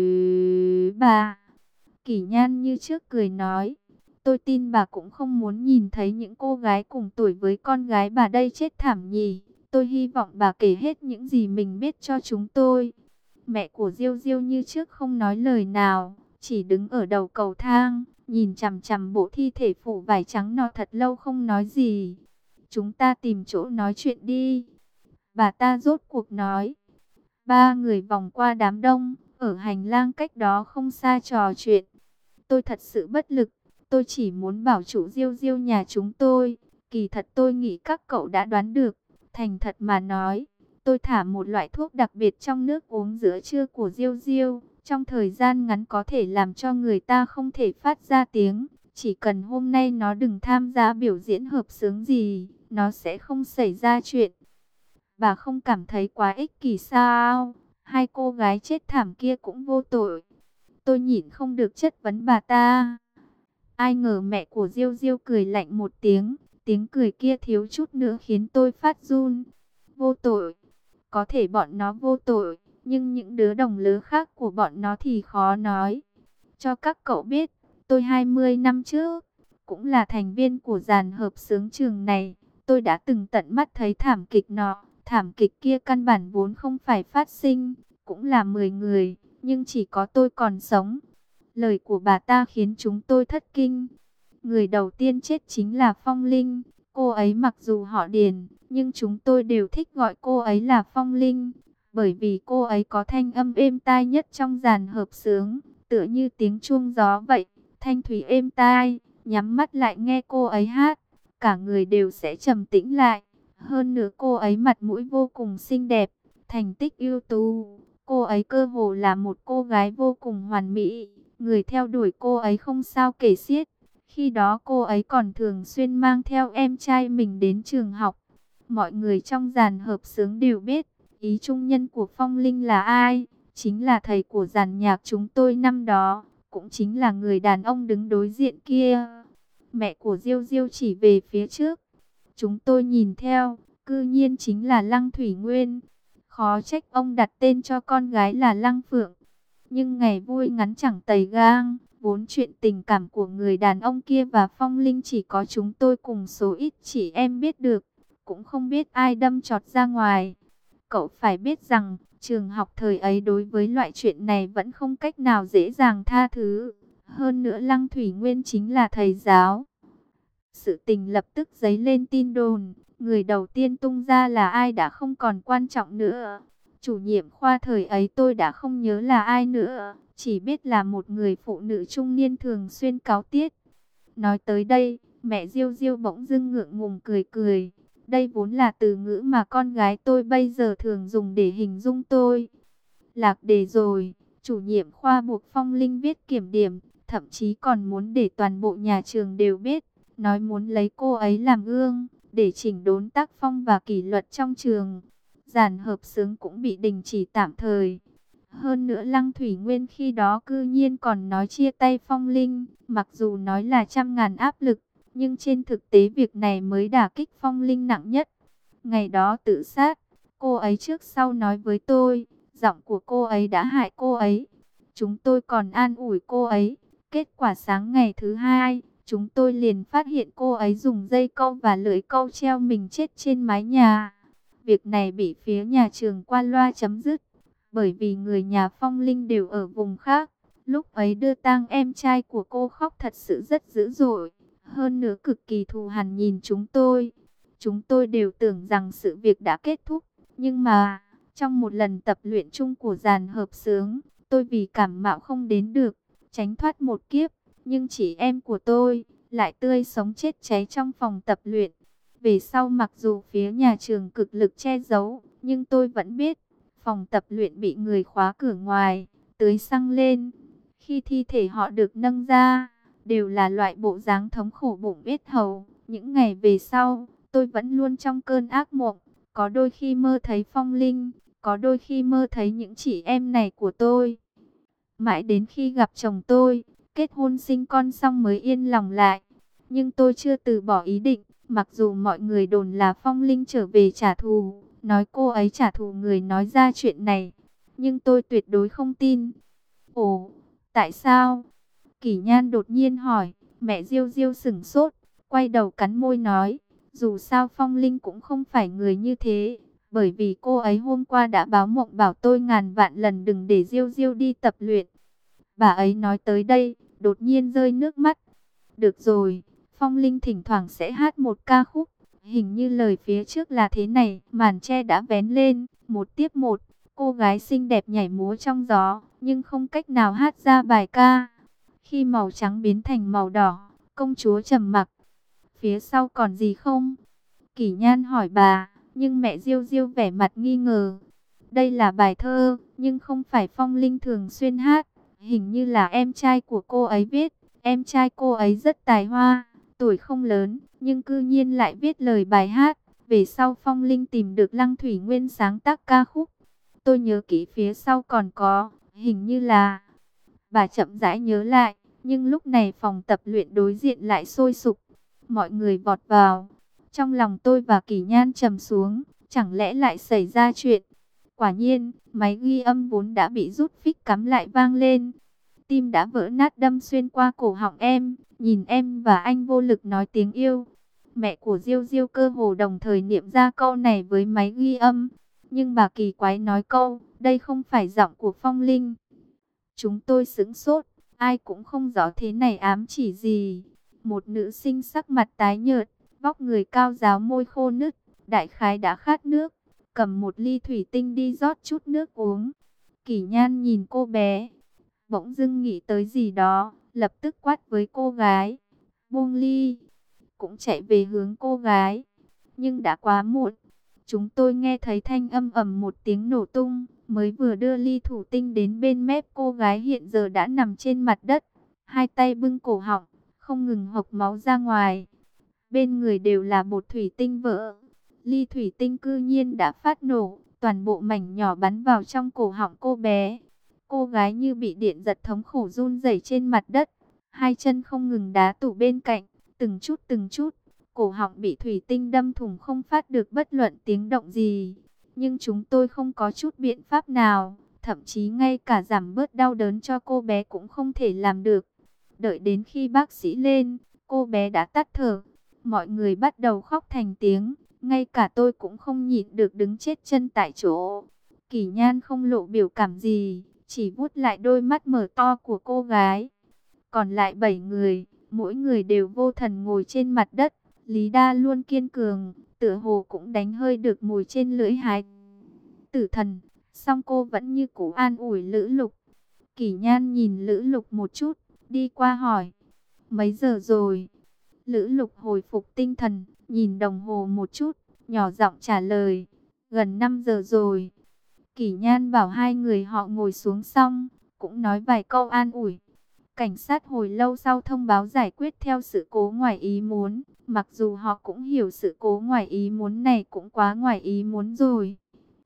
bà. Kỷ Nhan như trước cười nói, tôi tin bà cũng không muốn nhìn thấy những cô gái cùng tuổi với con gái bà đây chết thảm nhỉ. Tôi hy vọng bà kể hết những gì mình biết cho chúng tôi. Mẹ của Diêu Diêu như trước không nói lời nào, chỉ đứng ở đầu cầu thang, nhìn chằm chằm bộ thi thể phủ vải trắng nọ thật lâu không nói gì. Chúng ta tìm chỗ nói chuyện đi. Bà ta rốt cuộc nói. Ba người vòng qua đám đông, ở hành lang cách đó không xa trò chuyện. Tôi thật sự bất lực, tôi chỉ muốn bảo chủ Diêu Diêu nhà chúng tôi. Kỳ thật tôi nghĩ các cậu đã đoán được. Thành thật mà nói, tôi thả một loại thuốc đặc biệt trong nước uống giữa trưa của Diêu Diêu. Trong thời gian ngắn có thể làm cho người ta không thể phát ra tiếng. Chỉ cần hôm nay nó đừng tham gia biểu diễn hợp xướng gì, nó sẽ không xảy ra chuyện. Bà không cảm thấy quá ích kỷ sao? Hai cô gái chết thảm kia cũng vô tội. Tôi nhịn không được chất vấn bà ta. Ai ngờ mẹ của Diêu Diêu cười lạnh một tiếng. Tiếng cười kia thiếu chút nữa khiến tôi phát run. Vô tội. Có thể bọn nó vô tội. Nhưng những đứa đồng lứa khác của bọn nó thì khó nói. Cho các cậu biết, tôi 20 năm trước, cũng là thành viên của dàn hợp xướng trường này. Tôi đã từng tận mắt thấy thảm kịch nọ. Thảm kịch kia căn bản vốn không phải phát sinh, cũng là 10 người, nhưng chỉ có tôi còn sống. Lời của bà ta khiến chúng tôi thất kinh. Người đầu tiên chết chính là Phong Linh. Cô ấy mặc dù họ Điền, nhưng chúng tôi đều thích gọi cô ấy là Phong Linh. Bởi vì cô ấy có thanh âm êm tai nhất trong dàn hợp xướng, tựa như tiếng chuông gió vậy, thanh thúy êm tai, nhắm mắt lại nghe cô ấy hát, cả người đều sẽ trầm tĩnh lại. Hơn nữa cô ấy mặt mũi vô cùng xinh đẹp, thành tích ưu tú. Cô ấy cơ hồ là một cô gái vô cùng hoàn mỹ. Người theo đuổi cô ấy không sao kể xiết. Khi đó cô ấy còn thường xuyên mang theo em trai mình đến trường học. Mọi người trong dàn hợp xướng đều biết, ý trung nhân của Phong Linh là ai. Chính là thầy của dàn nhạc chúng tôi năm đó. Cũng chính là người đàn ông đứng đối diện kia. Mẹ của Diêu Diêu chỉ về phía trước. Chúng tôi nhìn theo, cư nhiên chính là Lăng Thủy Nguyên. Khó trách ông đặt tên cho con gái là Lăng Phượng. Nhưng ngày vui ngắn chẳng tày gang, vốn chuyện tình cảm của người đàn ông kia và Phong Linh chỉ có chúng tôi cùng số ít chị em biết được. Cũng không biết ai đâm chọt ra ngoài. Cậu phải biết rằng, trường học thời ấy đối với loại chuyện này vẫn không cách nào dễ dàng tha thứ. Hơn nữa Lăng Thủy Nguyên chính là thầy giáo. Sự tình lập tức dấy lên tin đồn, người đầu tiên tung ra là ai đã không còn quan trọng nữa. Chủ nhiệm khoa thời ấy tôi đã không nhớ là ai nữa, chỉ biết là một người phụ nữ trung niên thường xuyên cáu tiết. Nói tới đây, mẹ Diêu Diêu bỗng dưng ngượng ngùng cười cười. Đây vốn là từ ngữ mà con gái tôi bây giờ thường dùng để hình dung tôi. Lạc đề rồi, chủ nhiệm khoa buộc Phong Linh viết kiểm điểm, thậm chí còn muốn để toàn bộ nhà trường đều biết. Nói muốn lấy cô ấy làm gương, để chỉnh đốn tác phong và kỷ luật trong trường. Dàn hợp xướng cũng bị đình chỉ tạm thời. Hơn nữa Lăng Thủy Nguyên khi đó cư nhiên còn nói chia tay Phong Linh. Mặc dù nói là trăm ngàn áp lực, nhưng trên thực tế việc này mới đả kích Phong Linh nặng nhất. Ngày đó tự sát, cô ấy trước sau nói với tôi, giọng của cô ấy đã hại cô ấy. Chúng tôi còn an ủi cô ấy. Kết quả sáng ngày thứ hai, chúng tôi liền phát hiện cô ấy dùng dây câu và lưỡi câu treo mình chết trên mái nhà. Việc này bị phía nhà trường qua loa chấm dứt, bởi vì người nhà Phong Linh đều ở vùng khác. Lúc ấy đưa tang em trai của cô khóc thật sự rất dữ dội, hơn nữa cực kỳ thù hằn nhìn chúng tôi. Chúng tôi đều tưởng rằng sự việc đã kết thúc, nhưng mà trong một lần tập luyện chung của dàn hợp xướng, tôi vì cảm mạo không đến được, tránh thoát một kiếp. Nhưng chị em của tôi lại tươi sống chết cháy trong phòng tập luyện. Về sau mặc dù phía nhà trường cực lực che giấu, nhưng tôi vẫn biết phòng tập luyện bị người khóa cửa ngoài, tưới xăng lên. Khi thi thể họ được nâng ra, đều là loại bộ dáng thống khổ bụng yết hầu. Những ngày về sau, tôi vẫn luôn trong cơn ác mộng, có đôi khi mơ thấy Phong Linh, có đôi khi mơ thấy những chị em này của tôi. Mãi đến khi gặp chồng tôi, kết hôn sinh con xong mới yên lòng lại. Nhưng tôi chưa từ bỏ ý định, mặc dù mọi người đồn là Phong Linh trở về trả thù, nói cô ấy trả thù người nói ra chuyện này. Nhưng tôi tuyệt đối không tin. Ồ, tại sao? Kỷ Nhan đột nhiên hỏi. Mẹ Diêu Diêu sững sốt, quay đầu cắn môi nói, dù sao Phong Linh cũng không phải người như thế. Bởi vì cô ấy hôm qua đã báo mộng bảo tôi ngàn vạn lần đừng để Diêu Diêu đi tập luyện. Bà ấy nói tới đây, đột nhiên rơi nước mắt. Được rồi, Phong Linh thỉnh thoảng sẽ hát một ca khúc. Hình như lời phía trước là thế này, màn che đã vén lên, một tiếp một. Cô gái xinh đẹp nhảy múa trong gió, nhưng không cách nào hát ra bài ca. Khi màu trắng biến thành màu đỏ, công chúa trầm mặc. Phía sau còn gì không? Kỷ Nhan hỏi bà, nhưng mẹ Diêu Diêu vẻ mặt nghi ngờ. Đây là bài thơ, nhưng không phải Phong Linh thường xuyên hát. Hình như là em trai của cô ấy viết. Em trai cô ấy rất tài hoa, tuổi không lớn, nhưng cư nhiên lại viết lời bài hát. Về sau Phong Linh tìm được Lăng Thủy Nguyên sáng tác ca khúc. Tôi nhớ kỹ phía sau còn có, hình như là... Bà chậm rãi nhớ lại, nhưng lúc này phòng tập luyện đối diện lại sôi sục. Mọi người vọt vào. Trong lòng tôi và Kỷ Nhan trầm xuống, chẳng lẽ lại xảy ra chuyện. Quả nhiên, máy ghi âm vốn đã bị rút phích cắm lại vang lên. Tim đã vỡ nát đâm xuyên qua cổ họng em, nhìn em và anh vô lực nói tiếng yêu. Mẹ của Diêu Diêu cơ hồ đồng thời niệm ra câu này với máy ghi âm. Nhưng bà kỳ quái nói câu, đây không phải giọng của Phong Linh. Chúng tôi sững sốt, ai cũng không rõ thế này ám chỉ gì. Một nữ sinh sắc mặt tái nhợt, vóc người cao ráo môi khô nứt, đại khái đã khát nước, cầm một ly thủy tinh đi rót chút nước uống. Kỷ Nhan nhìn cô bé, bỗng dưng nghĩ tới gì đó, lập tức quát với cô gái, buông ly, cũng chạy về hướng cô gái. Nhưng đã quá muộn, chúng tôi nghe thấy thanh âm ầm một tiếng nổ tung, mới vừa đưa ly thủy tinh đến bên mép cô gái hiện giờ đã nằm trên mặt đất, hai tay bưng cổ họng, không ngừng hộc máu ra ngoài. Bên người đều là bột thủy tinh vỡ, ly thủy tinh cư nhiên đã phát nổ, toàn bộ mảnh nhỏ bắn vào trong cổ họng cô bé. Cô gái như bị điện giật thống khổ run rẩy trên mặt đất, hai chân không ngừng đá tủ bên cạnh, từng chút, cổ họng bị thủy tinh đâm thủng không phát được bất luận tiếng động gì. Nhưng chúng tôi không có chút biện pháp nào, thậm chí ngay cả giảm bớt đau đớn cho cô bé cũng không thể làm được. Đợi đến khi bác sĩ lên, cô bé đã tắt thở. Mọi người bắt đầu khóc thành tiếng, ngay cả tôi cũng không nhịn được đứng chết chân tại chỗ. Kỷ Nhan không lộ biểu cảm gì, chỉ vuốt lại đôi mắt mở to của cô gái. Còn lại 7 người, mỗi người đều vô thần ngồi trên mặt đất. Lý Đa luôn kiên cường, tựa hồ cũng đánh hơi được mùi trên lưỡi hái tử thần. Song cô vẫn như cũ an ủi Lữ Lục. Kỷ Nhan nhìn Lữ Lục một chút, đi qua hỏi, mấy giờ rồi? Lữ Lục hồi phục tinh thần, nhìn đồng hồ một chút, nhỏ giọng trả lời, gần 5 giờ rồi. Kỷ Nhan bảo hai người họ ngồi xuống xong, cũng nói vài câu an ủi. Cảnh sát hồi lâu sau thông báo giải quyết theo sự cố ngoài ý muốn, mặc dù họ cũng hiểu sự cố ngoài ý muốn này cũng quá ngoài ý muốn rồi.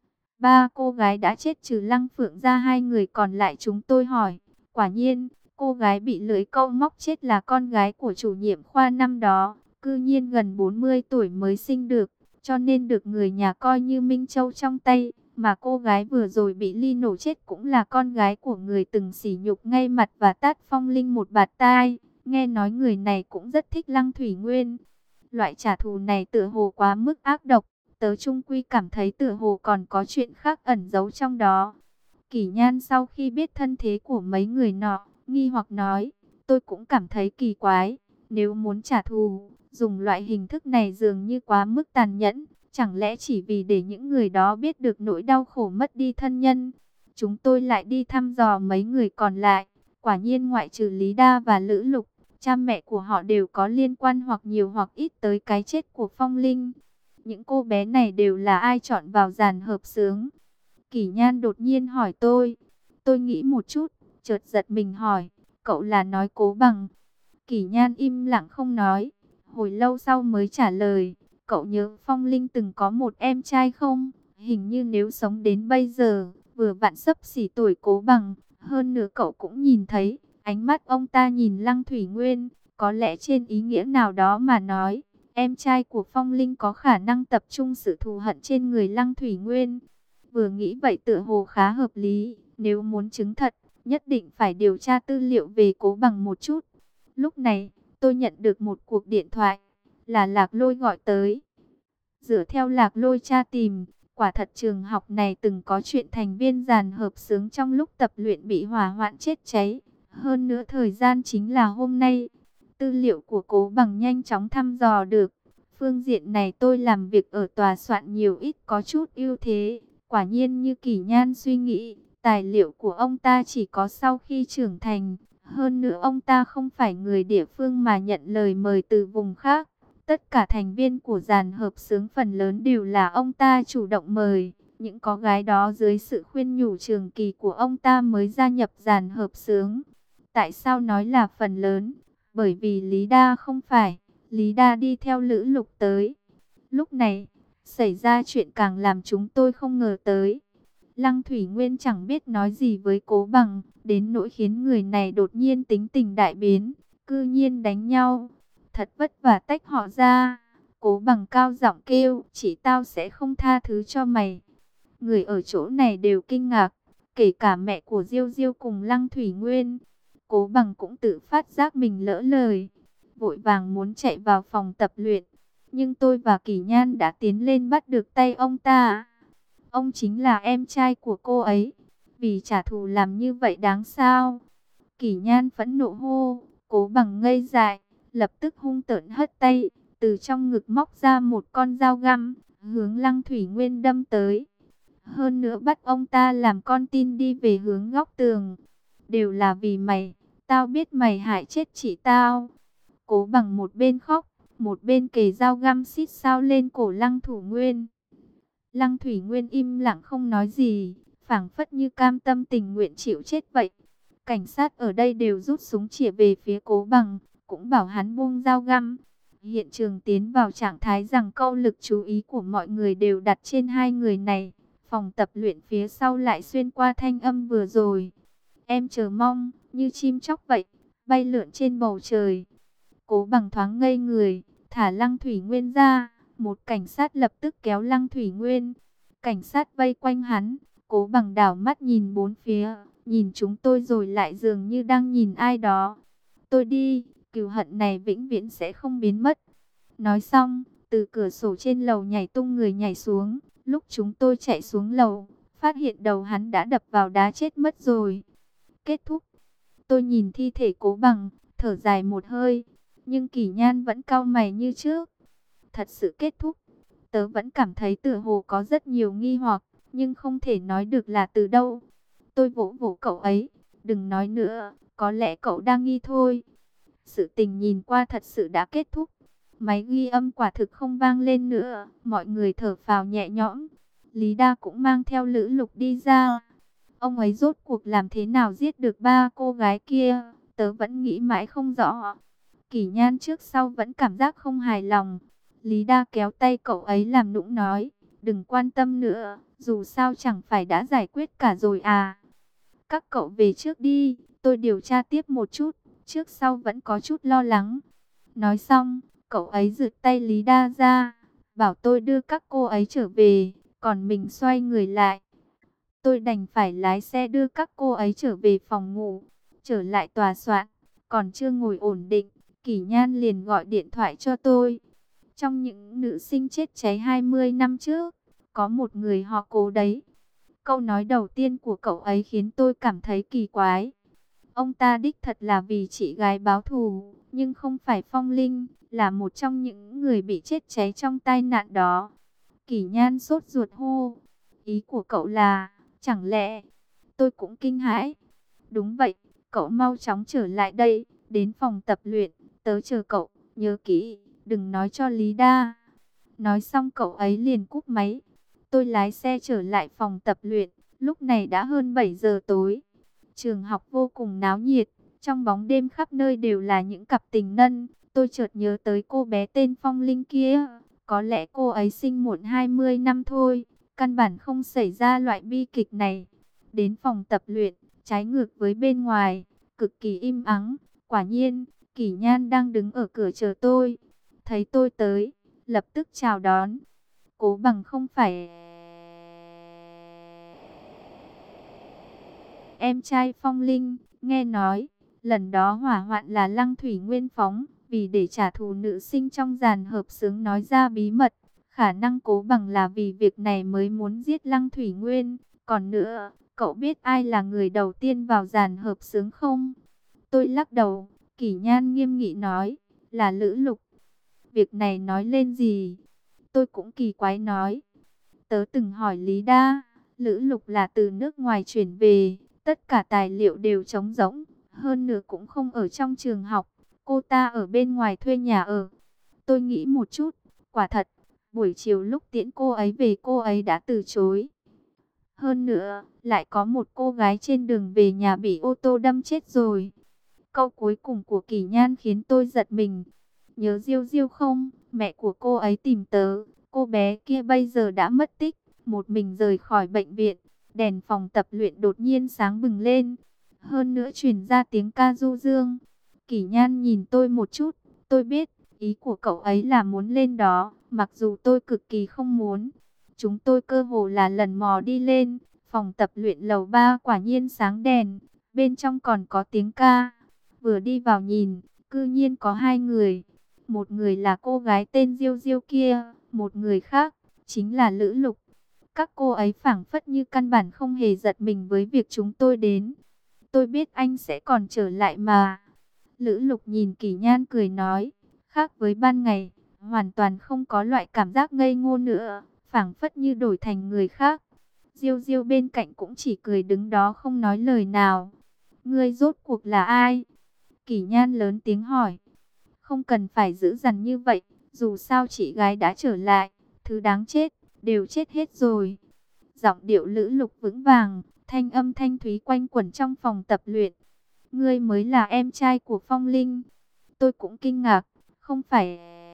Ba cô gái đã chết trừ Lăng Phượng ra, hai người còn lại chúng tôi hỏi. Quả nhiên, cô gái bị lưỡi câu móc chết là con gái của chủ nhiệm khoa năm đó, cư nhiên gần 40 tuổi mới sinh được, cho nên được người nhà coi như Minh Châu trong tay. Mà cô gái vừa rồi bị ly nổ chết cũng là con gái của người từng sỉ nhục ngay mặt và tát Phong Linh một bạt tai. Nghe nói người này cũng rất thích Lăng Thủy Nguyên. Loại trả thù này tựa hồ quá mức ác độc. Tớ trung quy cảm thấy tựa hồ còn có chuyện khác ẩn giấu trong đó. Kỷ Nhan sau khi biết thân thế của mấy người nọ, nghi hoặc nói, tôi cũng cảm thấy kỳ quái. Nếu muốn trả thù, dùng loại hình thức này dường như quá mức tàn nhẫn. Chẳng lẽ chỉ vì để những người đó biết được nỗi đau khổ mất đi thân nhân? Chúng tôi lại đi thăm dò mấy người còn lại. Quả nhiên ngoại trừ Lý Đa và Lữ Lục, cha mẹ của họ đều có liên quan hoặc nhiều hoặc ít tới cái chết của Phong Linh. Những cô bé này đều là ai chọn vào dàn hợp xướng? Kỷ Nhan đột nhiên hỏi tôi. Tôi nghĩ một chút, chợt giật mình hỏi, cậu là nói Cố Bằng? Kỷ Nhan im lặng không nói, hồi lâu sau mới trả lời, cậu nhớ Phong Linh từng có một em trai không? Hình như nếu sống đến bây giờ, vừa vặn xấp xỉ tuổi Cố Bằng, hơn nữa cậu cũng nhìn thấy, ánh mắt ông ta nhìn Lăng Thủy Nguyên, có lẽ trên ý nghĩa nào đó mà nói, em trai của Phong Linh có khả năng tập trung sự thù hận trên người Lăng Thủy Nguyên. Vừa nghĩ vậy tựa hồ khá hợp lý, nếu muốn chứng thật, nhất định phải điều tra tư liệu về Cố Bằng một chút. Lúc này, tôi nhận được một cuộc điện thoại, là Lạc Lôi gọi tới. Dựa theo Lạc Lôi tra tìm, quả thật trường học này từng có chuyện thành viên dàn hợp xướng trong lúc tập luyện bị hỏa hoạn chết cháy. Hơn nữa thời gian chính là hôm nay. Tư liệu của Cố Bằng nhanh chóng thăm dò được. Phương diện này tôi làm việc ở tòa soạn nhiều ít có chút ưu thế. Quả nhiên như Kỷ Nhan suy nghĩ, tài liệu của ông ta chỉ có sau khi trưởng thành. Hơn nữa ông ta không phải người địa phương mà nhận lời mời từ vùng khác. Tất cả thành viên của dàn hợp xướng phần lớn đều là ông ta chủ động mời. Những có gái đó dưới sự khuyên nhủ trường kỳ của ông ta mới gia nhập dàn hợp xướng. Tại sao nói là phần lớn? Bởi vì Lý Đa không phải. Lý Đa đi theo Lữ Lục tới. Lúc này, xảy ra chuyện càng làm chúng tôi không ngờ tới. Lăng Thủy Nguyên chẳng biết nói gì với Cố Bằng, đến nỗi khiến người này đột nhiên tính tình đại biến, cư nhiên đánh nhau. Thật vất vả tách họ ra. Cố Bằng cao giọng kêu, chỉ tao sẽ không tha thứ cho mày. Người ở chỗ này đều kinh ngạc, kể cả mẹ của Diêu Diêu cùng Lăng Thủy Nguyên. Cố Bằng cũng tự phát giác mình lỡ lời, vội vàng muốn chạy vào phòng tập luyện. Nhưng tôi và Kỷ Nhan đã tiến lên bắt được tay ông ta. Ông chính là em trai của cô ấy. Vì trả thù làm như vậy đáng sao? Kỷ Nhan phẫn nộ hô. Cố Bằng ngây dại, lập tức hung tợn hất tay, từ trong ngực móc ra một con dao găm, hướng Lăng Thủy Nguyên đâm tới. Hơn nữa bắt ông ta làm con tin đi về hướng góc tường. Đều là vì mày, tao biết mày hại chết chị tao. Cố Bằng một bên khóc, một bên kề dao găm xít sao lên cổ Lăng Thủ Nguyên. Lăng Thủy Nguyên im lặng không nói gì, phảng phất như cam tâm tình nguyện chịu chết vậy. Cảnh sát ở đây đều rút súng chĩa về phía Cố Bằng, cũng bảo hắn buông dao găm. Hiện trường tiến vào trạng thái rằng câu lực chú ý của mọi người đều đặt trên hai người này. Phòng tập luyện phía sau lại xuyên qua thanh âm vừa rồi. Em chờ mong, như chim chóc vậy, bay lượn trên bầu trời. Cố Bằng thoáng ngây người, thả Lăng Thủy Nguyên ra. Một cảnh sát lập tức kéo Lăng Thủy Nguyên. Cảnh sát vây quanh hắn. Cố Bằng đảo mắt nhìn bốn phía, nhìn chúng tôi rồi lại dường như đang nhìn ai đó. Tôi đi, cừu hận này vĩnh viễn sẽ không biến mất. Nói xong, từ cửa sổ trên lầu nhảy tung người nhảy xuống. Lúc chúng tôi chạy xuống lầu, phát hiện đầu hắn đã đập vào đá chết mất rồi. Kết thúc. Tôi nhìn thi thể Cố Bằng, thở dài một hơi. Nhưng Kỷ Nhan vẫn cau mày như trước. Thật sự kết thúc. Tớ vẫn cảm thấy tựa hồ có rất nhiều nghi hoặc, nhưng không thể nói được là từ đâu. Tôi vỗ vỗ cậu ấy. Đừng nói nữa, có lẽ cậu đang nghi thôi. Sự tình nhìn qua thật sự đã kết thúc. Máy ghi âm quả thực không vang lên nữa. Mọi người thở phào nhẹ nhõm. Lý Đa cũng mang theo Lữ Lục đi ra. Ông ấy rốt cuộc làm thế nào giết được ba cô gái kia? Tớ vẫn nghĩ mãi không rõ. Kỷ Nhan trước sau vẫn cảm giác không hài lòng. Lý Đa kéo tay cậu ấy làm nũng nói. Đừng quan tâm nữa, dù sao chẳng phải đã giải quyết cả rồi à. Các cậu về trước đi, tôi điều tra tiếp một chút. Trước sau vẫn có chút lo lắng. Nói xong, cậu ấy giựt tay Lý Đa ra, bảo tôi đưa các cô ấy trở về, còn mình xoay người lại. Tôi đành phải lái xe đưa các cô ấy trở về phòng ngủ, trở lại tòa soạn. Còn chưa ngồi ổn định, Kỷ Nhan liền gọi điện thoại cho tôi. Trong những nữ sinh chết cháy 20 năm trước, có một người họ Cố đấy. Câu nói đầu tiên của cậu ấy khiến tôi cảm thấy kỳ quái. Ông ta đích thật là vì chị gái báo thù, nhưng không phải Phong Linh, là một trong những người bị chết cháy trong tai nạn đó. Kỷ Nhan sốt ruột hô. Ý của cậu là, chẳng lẽ... Tôi cũng kinh hãi. Đúng vậy, cậu mau chóng trở lại đây, đến phòng tập luyện, tớ chờ cậu, nhớ kỹ, đừng nói cho Lý Đa. Nói xong cậu ấy liền cúp máy. Tôi lái xe trở lại phòng tập luyện, lúc này đã hơn 7 giờ tối. Trường học vô cùng náo nhiệt, Trong bóng đêm khắp nơi đều là những cặp tình nhân. Tôi chợt nhớ tới cô bé tên Phong Linh kia. Có lẽ cô ấy sinh muộn 20 năm thôi. Căn bản không xảy ra loại bi kịch này. Đến phòng tập luyện, trái ngược với bên ngoài, cực kỳ im ắng. Quả nhiên, Kỷ Nhan đang đứng ở cửa chờ tôi. Thấy tôi tới, lập tức chào đón. Cố Bằng không phải em trai Phong Linh, nghe nói, lần đó hỏa hoạn là Lăng Thủy Nguyên phóng, vì để trả thù nữ sinh trong dàn hợp xướng nói ra bí mật, khả năng Cố Bằng là vì việc này mới muốn giết Lăng Thủy Nguyên. Còn nữa, cậu biết ai là người đầu tiên vào dàn hợp xướng không? Tôi lắc đầu, Kỷ Nhan nghiêm nghị nói, là Lữ Lục. Việc này nói lên gì? Tôi cũng kỳ quái nói, tớ từng hỏi Lý Đa, Lữ Lục là từ nước ngoài chuyển về, tất cả tài liệu đều trống rỗng, hơn nữa cũng không ở trong trường học, cô ta ở bên ngoài thuê nhà ở. Tôi nghĩ một chút, quả thật, buổi chiều lúc tiễn cô ấy về cô ấy đã từ chối. Hơn nữa, lại có một cô gái trên đường về nhà bị ô tô đâm chết rồi. Câu cuối cùng của Kỷ Nhan khiến tôi giật mình. Nhớ Diêu Diêu không? Mẹ của cô ấy tìm tớ. Cô bé kia bây giờ đã mất tích, một mình rời khỏi bệnh viện. Đèn phòng tập luyện đột nhiên sáng bừng lên. Hơn nữa truyền ra tiếng ca du dương. Kỷ Nhan nhìn tôi một chút. Tôi biết, ý của cậu ấy là muốn lên đó, mặc dù tôi cực kỳ không muốn. Chúng tôi cơ hồ là lần mò đi lên. Phòng tập luyện lầu 3 quả nhiên sáng đèn. Bên trong còn có tiếng ca. Vừa đi vào nhìn, cư nhiên có hai người. Một người là cô gái tên Diêu Diêu kia, một người khác chính là Lữ Lục. Các cô ấy phảng phất như căn bản không hề giật mình với việc chúng tôi đến. Tôi biết anh sẽ còn trở lại mà. Lữ Lục nhìn Kỷ Nhan cười nói, khác với ban ngày, hoàn toàn không có loại cảm giác ngây ngô nữa, phảng phất như đổi thành người khác. Diêu Diêu bên cạnh cũng chỉ cười đứng đó không nói lời nào. Ngươi rốt cuộc là ai? Kỷ Nhan lớn tiếng hỏi. Không cần phải giữ dằn như vậy, dù sao chị gái đã trở lại, thứ đáng chết, đều chết hết rồi. Giọng điệu Lữ Lục vững vàng, thanh âm thanh thúy quanh quẩn trong phòng tập luyện. Ngươi mới là em trai của Phong Linh. Tôi cũng kinh ngạc, không phải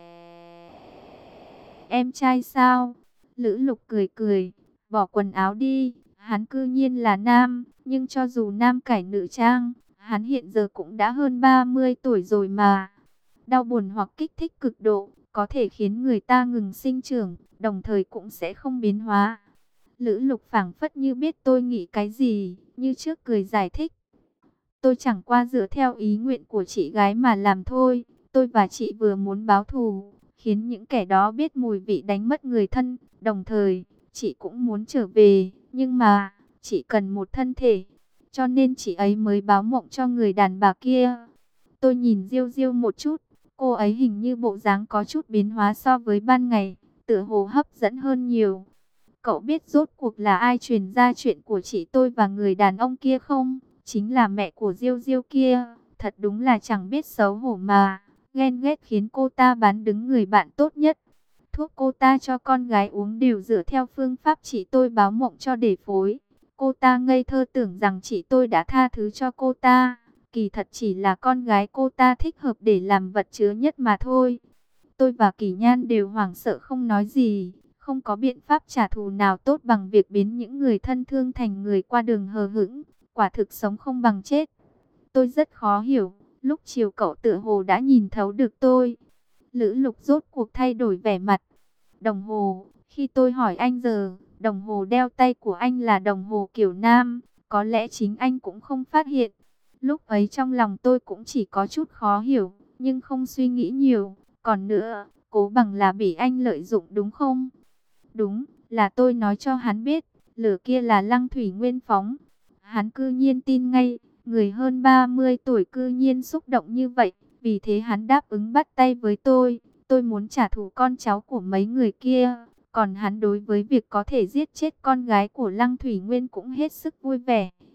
em trai sao? Lữ Lục cười cười, bỏ quần áo đi, hắn cư nhiên là nam, nhưng cho dù nam cải nữ trang, hắn hiện giờ cũng đã hơn 30 tuổi rồi mà. Đau buồn hoặc kích thích cực độ, có thể khiến người ta ngừng sinh trưởng, đồng thời cũng sẽ không biến hóa. Lữ Lục phảng phất như biết tôi nghĩ cái gì, như trước cười giải thích. Tôi chẳng qua dựa theo ý nguyện của chị gái mà làm thôi. Tôi và chị vừa muốn báo thù, khiến những kẻ đó biết mùi vị đánh mất người thân. Đồng thời, chị cũng muốn trở về, nhưng mà, chị cần một thân thể. Cho nên chị ấy mới báo mộng cho người đàn bà kia. Tôi nhìn Diêu Diêu một chút. Cô ấy hình như bộ dáng có chút biến hóa so với ban ngày, tựa hồ hấp dẫn hơn nhiều. Cậu biết rốt cuộc là ai truyền ra chuyện của chị tôi và người đàn ông kia không? Chính là mẹ của Diêu Diêu kia. Thật đúng là chẳng biết xấu hổ mà. Ghen ghét khiến cô ta bán đứng người bạn tốt nhất. Thuốc cô ta cho con gái uống đều dựa theo phương pháp chị tôi báo mộng cho để phối. Cô ta ngây thơ tưởng rằng chị tôi đã tha thứ cho cô ta. Kỳ thật chỉ là con gái cô ta thích hợp để làm vật chứa nhất mà thôi. Tôi và Kỷ Nhan đều hoảng sợ không nói gì. Không có biện pháp trả thù nào tốt bằng việc biến những người thân thương thành người qua đường hờ hững. Quả thực sống không bằng chết. Tôi rất khó hiểu. Lúc chiều cậu tựa hồ đã nhìn thấu được tôi. Lữ Lục rốt cuộc thay đổi vẻ mặt. Đồng hồ, khi tôi hỏi anh giờ, đồng hồ đeo tay của anh là đồng hồ kiểu nam. Có lẽ chính anh cũng không phát hiện. Lúc ấy trong lòng tôi cũng chỉ có chút khó hiểu, nhưng không suy nghĩ nhiều. Còn nữa, Cố Bằng là bị anh lợi dụng đúng không? Đúng, là tôi nói cho hắn biết, lửa kia là Lăng Thủy Nguyên phóng. Hắn cư nhiên tin ngay, người hơn 30 tuổi cư nhiên xúc động như vậy. Vì thế hắn đáp ứng bắt tay với tôi. Tôi muốn trả thù con cháu của mấy người kia. Còn hắn đối với việc có thể giết chết con gái của Lăng Thủy Nguyên cũng hết sức vui vẻ.